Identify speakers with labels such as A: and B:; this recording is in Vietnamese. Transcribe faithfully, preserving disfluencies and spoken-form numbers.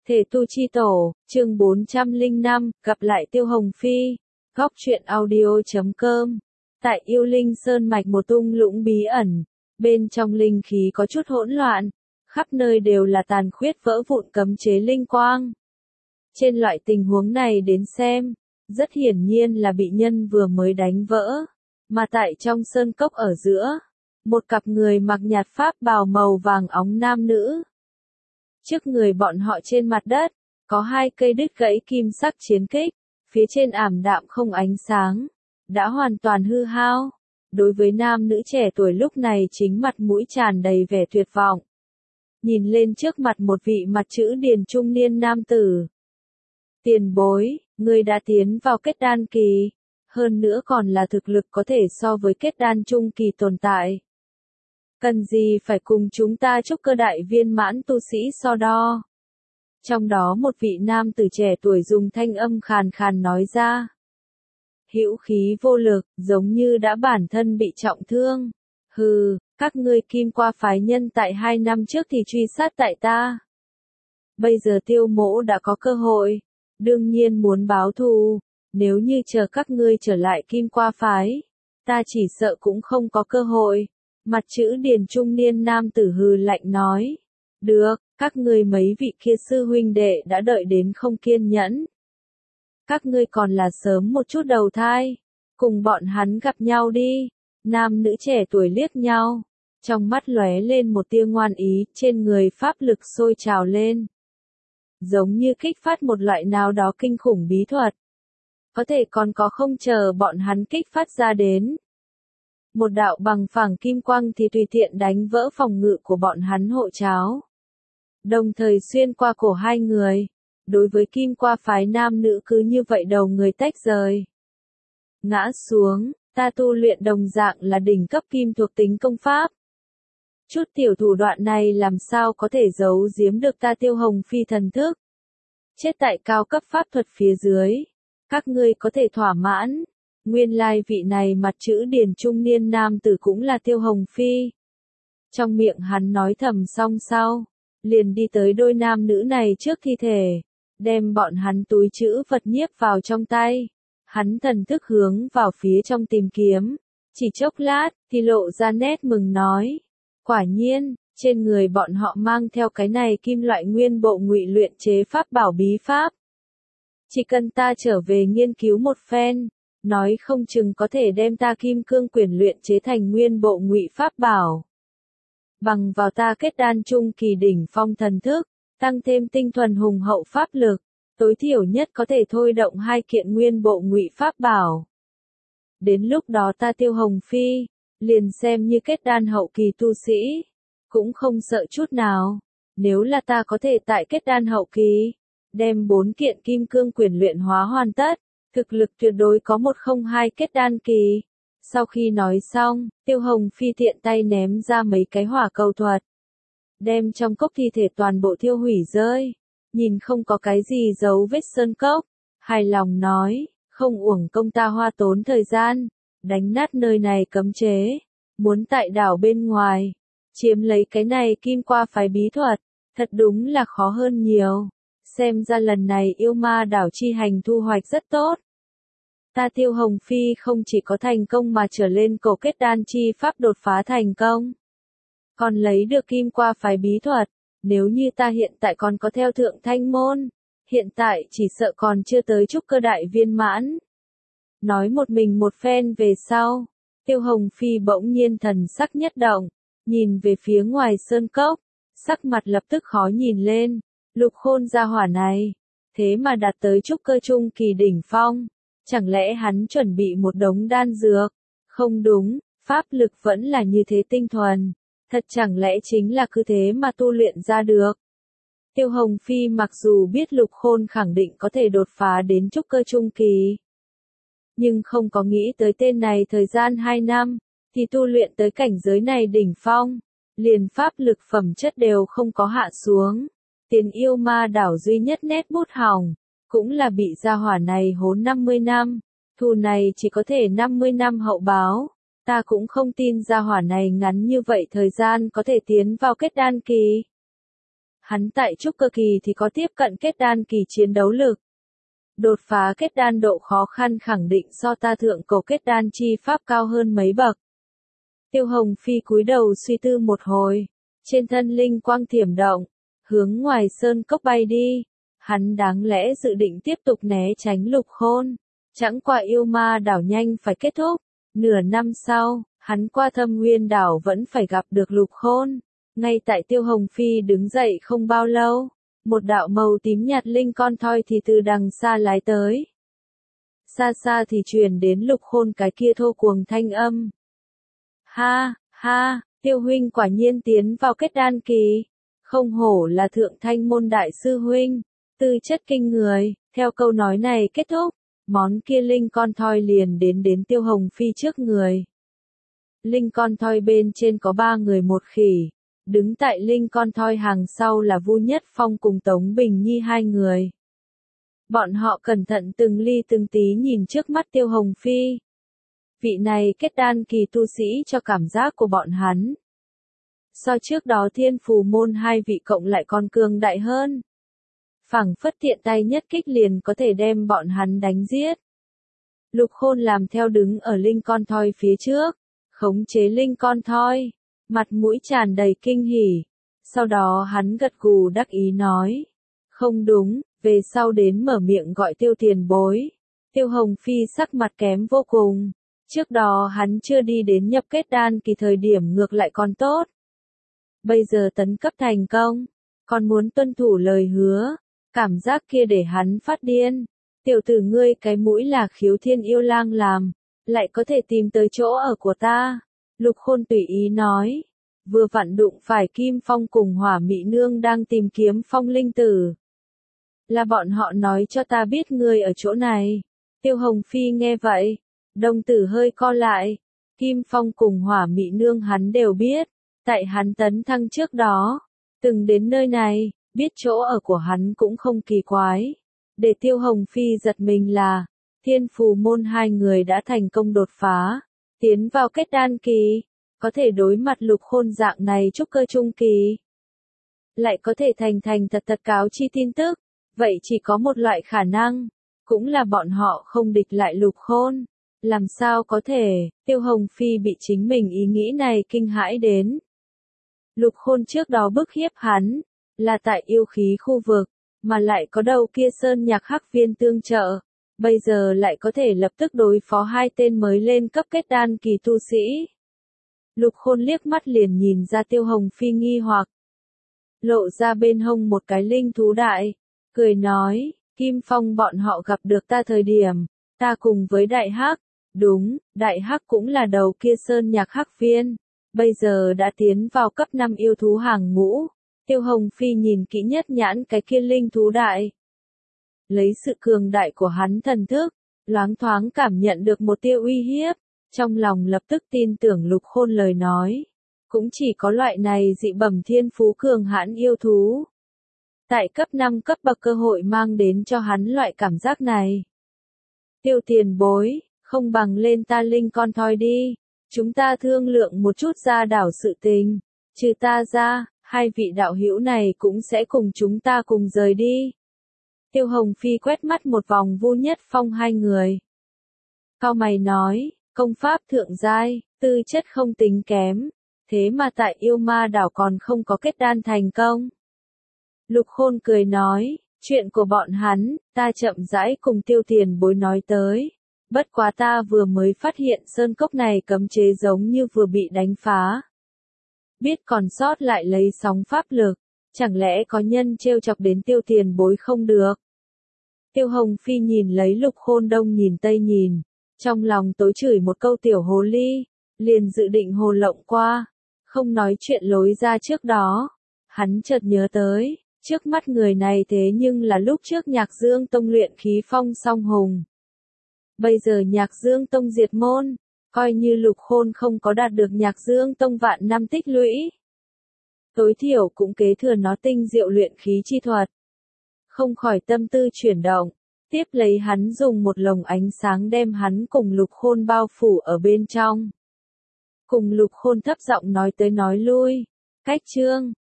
A: Thể tu chi tổ, chương bốn trăm lẻ năm, gặp lại Tiêu Hồng Phi. Góc truyện audio chấm com. Tại Yêu Linh Sơn mạch một tung lũng bí ẩn, bên trong linh khí có chút hỗn loạn, khắp nơi đều là tàn khuyết vỡ vụn cấm chế linh quang. Trên loại tình huống này đến xem, rất hiển nhiên là bị nhân vừa mới đánh vỡ, mà tại trong sơn cốc ở giữa, một cặp người mặc nhạt pháp bào màu vàng óng nam nữ. Trước người bọn họ trên mặt đất, có hai cây đứt gãy kim sắc chiến kích, phía trên ảm đạm không ánh sáng, đã hoàn toàn hư hao. Đối với nam nữ trẻ tuổi lúc này chính mặt mũi tràn đầy vẻ tuyệt vọng. Nhìn lên trước mặt một vị mặt chữ điền trung niên nam tử. Tiền bối, người đã tiến vào kết đan kỳ, hơn nữa còn là thực lực có thể so với kết đan trung kỳ tồn tại. Cần gì phải cùng chúng ta trúc cơ đại viên mãn tu sĩ so đo. Trong đó một vị nam tử trẻ tuổi dùng thanh âm khàn khàn nói ra. Hữu khí vô lực, giống như đã bản thân bị trọng thương. Hừ, các ngươi kim qua phái nhân tại hai năm trước thì truy sát tại ta. Bây giờ Tiêu Mỗ đã có cơ hội, đương nhiên muốn báo thù, nếu như chờ các ngươi trở lại kim qua phái, ta chỉ sợ cũng không có cơ hội. Mặt chữ điền trung niên nam tử hừ lạnh nói. Được, các ngươi mấy vị kia sư huynh đệ đã đợi đến không kiên nhẫn. Các ngươi còn là sớm một chút đầu thai, cùng bọn hắn gặp nhau đi. Nam nữ trẻ tuổi liếc nhau, trong mắt lóe lên một tia ngoan ý, trên người pháp lực sôi trào lên. Giống như kích phát một loại nào đó kinh khủng bí thuật. Có thể còn có không chờ bọn hắn kích phát ra đến. Một đạo bằng phẳng kim quang thì tùy tiện đánh vỡ phòng ngự của bọn hắn hộ cháo. Đồng thời xuyên qua cổ hai người. Đối với kim qua phái nam nữ cứ như vậy đầu người tách rời. Ngã xuống, ta tu luyện đồng dạng là đỉnh cấp kim thuộc tính công pháp. Chút tiểu thủ đoạn này làm sao có thể giấu giếm được ta Tiêu Hồng Phi thần thức. Chết tại cao cấp pháp thuật phía dưới. Các ngươi có thể thỏa mãn. Nguyên lai vị này mặt chữ điền trung niên nam tử cũng là Tiêu Hồng Phi. Trong miệng hắn nói thầm xong sau, liền đi tới đôi nam nữ này trước thi thể, đem bọn hắn túi chữ vật nhiếp vào trong tay. Hắn thần thức hướng vào phía trong tìm kiếm, chỉ chốc lát thì lộ ra nét mừng nói. Quả nhiên, trên người bọn họ mang theo cái này kim loại nguyên bộ ngụy luyện chế pháp bảo bí pháp. Chỉ cần ta trở về nghiên cứu một phen, nói không chừng có thể đem ta kim cương quyển luyện chế thành nguyên bộ ngụy pháp bảo. Bằng vào ta kết đan trung kỳ đỉnh phong thần thức, tăng thêm tinh thuần hùng hậu pháp lực, tối thiểu nhất có thể thôi động hai kiện nguyên bộ ngụy pháp bảo. Đến lúc đó ta Tiêu Hồng Phi, liền xem như kết đan hậu kỳ tu sĩ, cũng không sợ chút nào. Nếu là ta có thể tại kết đan hậu kỳ, đem bốn kiện kim cương quyển luyện hóa hoàn tất, thực lực tuyệt đối có một không hai kết đan kỳ. Sau khi nói xong, Tiêu Hồng Phi tiện tay ném ra mấy cái hỏa cầu thuật. Đem trong cốc thi thể toàn bộ thiêu hủy rơi. Nhìn không có cái gì giấu vết sơn cốc. Hài lòng nói, không uổng công ta hoa tốn thời gian. Đánh nát nơi này cấm chế. Muốn tại đảo bên ngoài. Chiếm lấy cái này kim qua phái bí thuật. Thật đúng là khó hơn nhiều. Xem ra lần này yêu ma đảo chi hành thu hoạch rất tốt. Ta Tiêu Hồng Phi không chỉ có thành công mà trở lên cổ kết đan chi pháp đột phá thành công. Còn lấy được kim qua phái bí thuật, nếu như ta hiện tại còn có theo thượng thanh môn, hiện tại chỉ sợ còn chưa tới trúc cơ đại viên mãn. Nói một mình một phen về sau, Tiêu Hồng Phi bỗng nhiên thần sắc nhất động, nhìn về phía ngoài sơn cốc, sắc mặt lập tức khó nhìn lên, Lục Khôn gia hỏa này, thế mà đạt tới trúc cơ trung kỳ đỉnh phong. Chẳng lẽ hắn chuẩn bị một đống đan dược? Không đúng, pháp lực vẫn là như thế tinh thuần. Thật chẳng lẽ chính là cứ thế mà tu luyện ra được? Tiêu Hồng Phi mặc dù biết Lục Khôn khẳng định có thể đột phá đến trúc cơ trung kỳ. Nhưng không có nghĩ tới tên này thời gian hai năm, thì tu luyện tới cảnh giới này đỉnh phong. Liền pháp lực phẩm chất đều không có hạ xuống. Tiền yêu ma đảo duy nhất nét bút hỏng. Cũng là bị gia hỏa này hốn năm mươi năm, thù này chỉ có thể năm mươi năm hậu báo, ta cũng không tin gia hỏa này ngắn như vậy thời gian có thể tiến vào kết đan kỳ. Hắn tại trúc cơ kỳ thì có tiếp cận kết đan kỳ chiến đấu lực. Đột phá kết đan độ khó khăn khẳng định so ta thượng cổ kết đan chi pháp cao hơn mấy bậc. Tiêu Hồng Phi cúi đầu suy tư một hồi, trên thân linh quang thiểm động, hướng ngoài sơn cốc bay đi. Hắn đáng lẽ dự định tiếp tục né tránh Lục Khôn, chẳng qua yêu ma đảo nhanh phải kết thúc. Nửa năm sau, hắn qua Thâm Nguyên đảo vẫn phải gặp được Lục Khôn. Ngay tại Tiêu Hồng Phi đứng dậy không bao lâu, một đạo màu tím nhạt linh con thoi thì từ đằng xa lái tới. Xa xa thì truyền đến Lục Khôn cái kia thô cuồng thanh âm. Ha, ha, Tiêu huynh quả nhiên tiến vào kết đan kỳ. Không hổ là thượng thanh môn đại sư huynh, tư chất kinh người. Theo câu nói này kết thúc, món kia linh con thoi liền đến đến Tiêu Hồng Phi trước người. Linh con thoi bên trên có ba người một khỉ. Đứng tại linh con thoi hàng sau là Vu Nhất Phong cùng Tống Bình Nhi hai người. Bọn họ cẩn thận từng ly từng tí nhìn trước mắt Tiêu Hồng Phi. Vị này kết đan kỳ tu sĩ cho cảm giác của bọn hắn. So trước đó Thiên Phù môn hai vị cộng lại còn cường đại hơn. Phảng phất tiện tay nhất kích liền có thể đem bọn hắn đánh giết. Lục Khôn làm theo đứng ở linh con thoi phía trước, khống chế linh con thoi. Mặt mũi tràn đầy kinh hỉ. Sau đó hắn gật gù đắc ý nói. Không đúng, về sau đến mở miệng gọi Tiêu tiền bối. Tiêu Hồng Phi sắc mặt kém vô cùng. Trước đó hắn chưa đi đến nhập kết đan kỳ thời điểm ngược lại còn tốt. Bây giờ tấn cấp thành công, còn muốn tuân thủ lời hứa. Cảm giác kia để hắn phát điên. Tiểu tử ngươi cái mũi là Khiếu Thiên Yêu Lang làm, lại có thể tìm tới chỗ ở của ta. Lục Khôn tùy ý nói, vừa vặn đụng phải Kim Phong cùng Hỏa Mị Nương đang tìm kiếm Phong Linh Tử. Là bọn họ nói cho ta biết ngươi ở chỗ này. Tiêu Hồng Phi nghe vậy, đồng tử hơi co lại. Kim Phong cùng Hỏa Mị Nương hắn đều biết, tại hắn tấn thăng trước đó, từng đến nơi này, biết chỗ ở của hắn cũng không kỳ quái. Để Tiêu Hồng Phi giật mình là, Thiên Phù môn hai người đã thành công đột phá. Tiến vào kết đan kỳ, có thể đối mặt Lục Khôn dạng này trúc cơ trung kỳ. Lại có thể thành thành thật thật cáo chi tin tức, vậy chỉ có một loại khả năng, cũng là bọn họ không địch lại Lục Khôn. Làm sao có thể, Tiêu Hồng Phi bị chính mình ý nghĩ này kinh hãi đến. Lục Khôn trước đó bức hiếp hắn, là tại yêu khí khu vực, mà lại có đầu kia sơn nhạc hắc viên tương trợ. Bây giờ lại có thể lập tức đối phó hai tên mới lên cấp kết đan kỳ tu sĩ. Lục Khôn liếc mắt liền nhìn ra Tiêu Hồng Phi nghi hoặc. Lộ ra bên hông một cái linh thú đại. Cười nói, Kim Phong bọn họ gặp được ta thời điểm. Ta cùng với Đại Hắc. Đúng, Đại Hắc cũng là đầu kia sơn nhạc hắc viên. Bây giờ đã tiến vào cấp năm yêu thú hàng ngũ. Tiêu Hồng Phi nhìn kỹ nhất nhãn cái kia linh thú đại. Lấy sự cường đại của hắn thần thức, loáng thoáng cảm nhận được một tia uy hiếp, trong lòng lập tức tin tưởng Lục Khôn lời nói. Cũng chỉ có loại này dị bẩm thiên phú cường hãn yêu thú. Tại cấp năm cấp bậc cơ hội mang đến cho hắn loại cảm giác này. Tiêu tiền bối, không bằng lên ta linh con thoi đi. Chúng ta thương lượng một chút ra đảo sự tình. Trừ ta ra, hai vị đạo hữu này cũng sẽ cùng chúng ta cùng rời đi. Tiêu Hồng Phi quét mắt một vòng Vu Nhất Phong hai người. Cao mày nói, công pháp thượng giai, tư chất không tính kém, thế mà tại yêu ma đảo còn không có kết đan thành công. Lục Khôn cười nói, chuyện của bọn hắn, ta chậm rãi cùng Tiêu tiền bối nói tới. Bất quá ta vừa mới phát hiện sơn cốc này cấm chế giống như vừa bị đánh phá. Biết còn sót lại lấy sóng pháp lực, chẳng lẽ có nhân trêu chọc đến Tiêu tiền bối không được. Tiêu Hồng Phi nhìn lấy Lục Khôn đông nhìn tây nhìn, trong lòng tối chửi một câu tiểu hồ ly, liền dự định hồ lộng qua, không nói chuyện lối ra trước đó. Hắn chợt nhớ tới, trước mắt người này thế nhưng là lúc trước Nhạc Dương Tông luyện khí phong song hùng. Bây giờ Nhạc Dương Tông diệt môn, coi như Lục Khôn không có đạt được Nhạc Dương Tông vạn năm tích lũy. Tối thiểu cũng kế thừa nó tinh diệu luyện khí chi thuật. Không khỏi tâm tư chuyển động, tiếp lấy hắn dùng một lồng ánh sáng đem hắn cùng Lục Khôn bao phủ ở bên trong. Cùng Lục Khôn thấp giọng nói tới nói lui, cách chương,